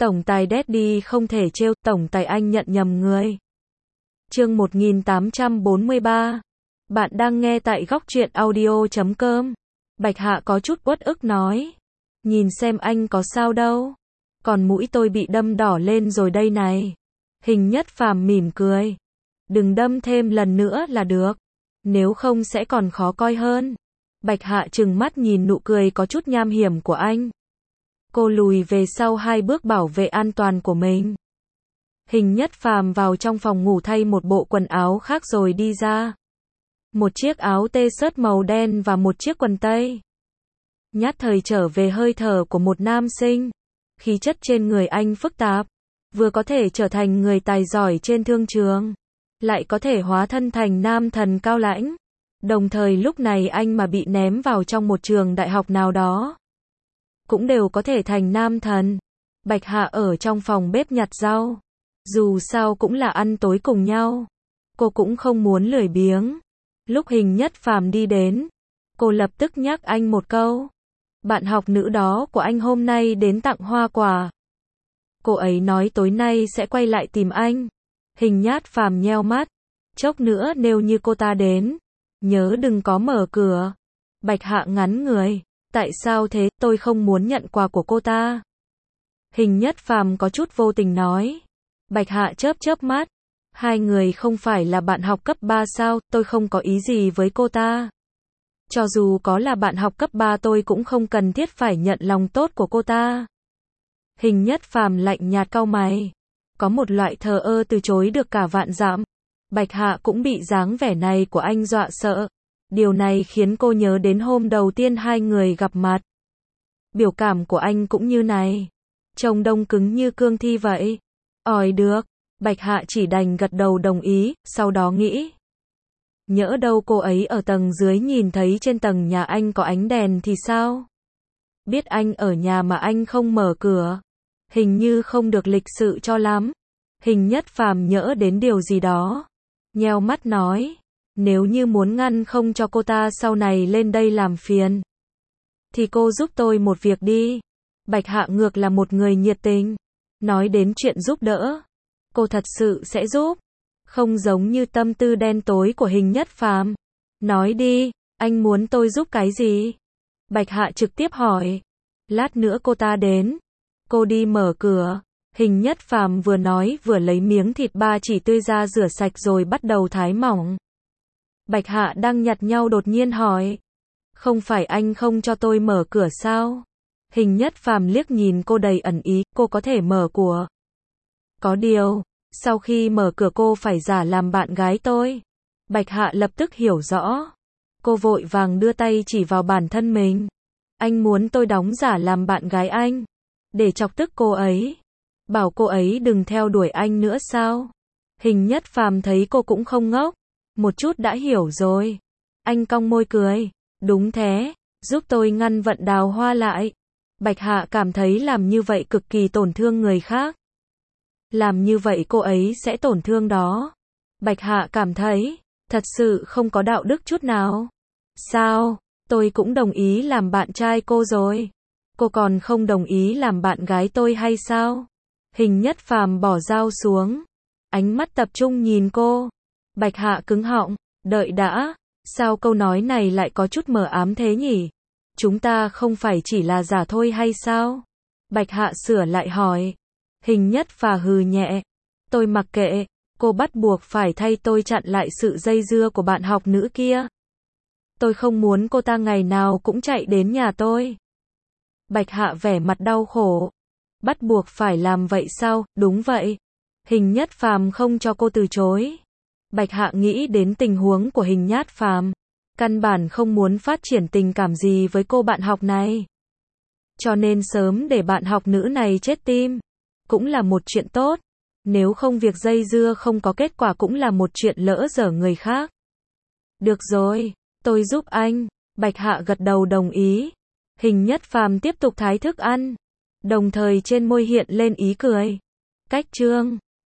Tổng tài Daddy không thể trêu, tổng tài anh nhận nhầm người. Chương 1843. Bạn đang nghe tại góc truyện audio.com. Bạch Hạ có chút uất ức nói. Nhìn xem anh có sao đâu. Còn mũi tôi bị đâm đỏ lên rồi đây này. Hình Nhất Phàm mỉm cười. Đừng đâm thêm lần nữa là được. Nếu không sẽ còn khó coi hơn. Bạch Hạ trừng mắt nhìn nụ cười có chút nham hiểm của anh. Cô lùi về sau 2 bước bảo vệ an toàn của mình. Hình Nhất Phàm vào trong phòng ngủ thay một bộ quần áo khác rồi đi ra. Một chiếc áo t-shirt màu đen và một chiếc quần tây. Nhát thời trở về hơi thở của một nam sinh. Khí chất trên người anh phức tạp. Vừa có thể trở thành người tài giỏi trên thương trường. Lại có thể hóa thân thành nam thần cao lãnh. Đồng thời lúc này anh mà bị ném vào trong một trường đại học nào đó. Cũng đều có thể thành nam thần. Bạch Hạ ở trong phòng bếp nhặt rau. Dù sao cũng là ăn tối cùng nhau. Cô cũng không muốn lười biếng. Lúc Hình Nhất Phàm đi đến, cô lập tức nhắc anh một câu. Bạn học nữ đó của anh hôm nay đến tặng hoa quả. Cô ấy nói tối nay sẽ quay lại tìm anh. Hình Nhất Phàm nheo mắt. Chốc nữa nếu như cô ta đến, nhớ đừng có mở cửa. Bạch Hạ ngắn người. Tại sao thế, tôi không muốn nhận quà của cô ta. Hình Nhất Phàm có chút vô tình nói. Bạch Hạ chớp chớp mắt. Hai người không phải là bạn học cấp 3 sao, tôi không có ý gì với cô ta. Cho dù có là bạn học cấp 3 tôi cũng không cần thiết phải nhận lòng tốt của cô ta. Hình Nhất Phàm lạnh nhạt cau mày. Có một loại thờ ơ từ chối được cả vạn dặm. Bạch Hạ cũng bị dáng vẻ này của anh dọa sợ. Điều này khiến cô nhớ đến hôm đầu tiên hai người gặp mặt. Biểu cảm của anh cũng như này. Trông đông cứng như cương thi vậy. Được. Bạch Hạ chỉ đành gật đầu đồng ý, sau đó nghĩ. Nhỡ đâu cô ấy ở tầng dưới nhìn thấy trên tầng nhà anh có ánh đèn thì sao? Biết anh ở nhà mà anh không mở cửa. Hình như không được lịch sự cho lắm. Hình Nhất Phàm nhỡ đến điều gì đó. Nheo mắt nói. Nếu như muốn ngăn không cho cô ta sau này lên đây làm phiền, thì cô giúp tôi một việc đi. Bạch Hạ ngược là một người nhiệt tình. Nói đến chuyện giúp đỡ, cô thật sự sẽ giúp. Không giống như tâm tư đen tối của Hình Nhất Phàm. Nói đi, anh muốn tôi giúp cái gì? Bạch Hạ trực tiếp hỏi. Lát nữa cô ta đến. Cô đi mở cửa. Hình Nhất Phàm vừa nói vừa lấy miếng thịt ba chỉ tươi ra rửa sạch rồi bắt đầu thái mỏng. Bạch Hạ đang nhặt nhau đột nhiên hỏi. Không phải anh không cho tôi mở cửa sao? Hình Nhất Phàm liếc nhìn cô đầy ẩn ý, cô có thể mở của. Có điều, sau khi mở cửa cô phải giả làm bạn gái tôi. Bạch Hạ lập tức hiểu rõ. Cô vội vàng đưa tay chỉ vào bản thân mình. Anh muốn tôi đóng giả làm bạn gái anh, để chọc tức cô ấy. Bảo cô ấy đừng theo đuổi anh nữa sao? Hình Nhất Phàm thấy cô cũng không ngốc. Một chút đã hiểu rồi. Anh cong môi cười. Đúng thế, giúp tôi ngăn vận Đào Hoa lại. Bạch Hạ cảm thấy làm như vậy cực kỳ tổn thương người khác. Làm như vậy cô ấy sẽ tổn thương đó. Bạch Hạ cảm thấy, thật sự không có đạo đức chút nào. Sao, tôi cũng đồng ý làm bạn trai cô rồi. Cô còn không đồng ý làm bạn gái tôi hay sao? Hình Nhất Phàm bỏ dao xuống. Ánh mắt tập trung nhìn cô. Bạch Hạ cứng họng, đợi đã, sao câu nói này lại có chút mờ ám thế nhỉ? Chúng ta không phải chỉ là giả thôi hay sao? Bạch Hạ sửa lại hỏi. Hình Nhất Phàm hừ nhẹ. Tôi mặc kệ, cô bắt buộc phải thay tôi chặn lại sự dây dưa của bạn học nữ kia. Tôi không muốn cô ta ngày nào cũng chạy đến nhà tôi. Bạch Hạ vẻ mặt đau khổ. Bắt buộc phải làm vậy sao? Đúng vậy. Hình Nhất Phàm không cho cô từ chối. Bạch Hạ nghĩ đến tình huống của Hình Nhất Phàm, căn bản không muốn phát triển tình cảm gì với cô bạn học này. Cho nên sớm để bạn học nữ này chết tim, cũng là một chuyện tốt. Nếu không việc dây dưa không có kết quả cũng là một chuyện lỡ dở người khác. Được rồi, tôi giúp anh. Bạch Hạ gật đầu đồng ý. Hình Nhất Phàm tiếp tục thái thức ăn, đồng thời trên môi hiện lên ý cười. Cách chương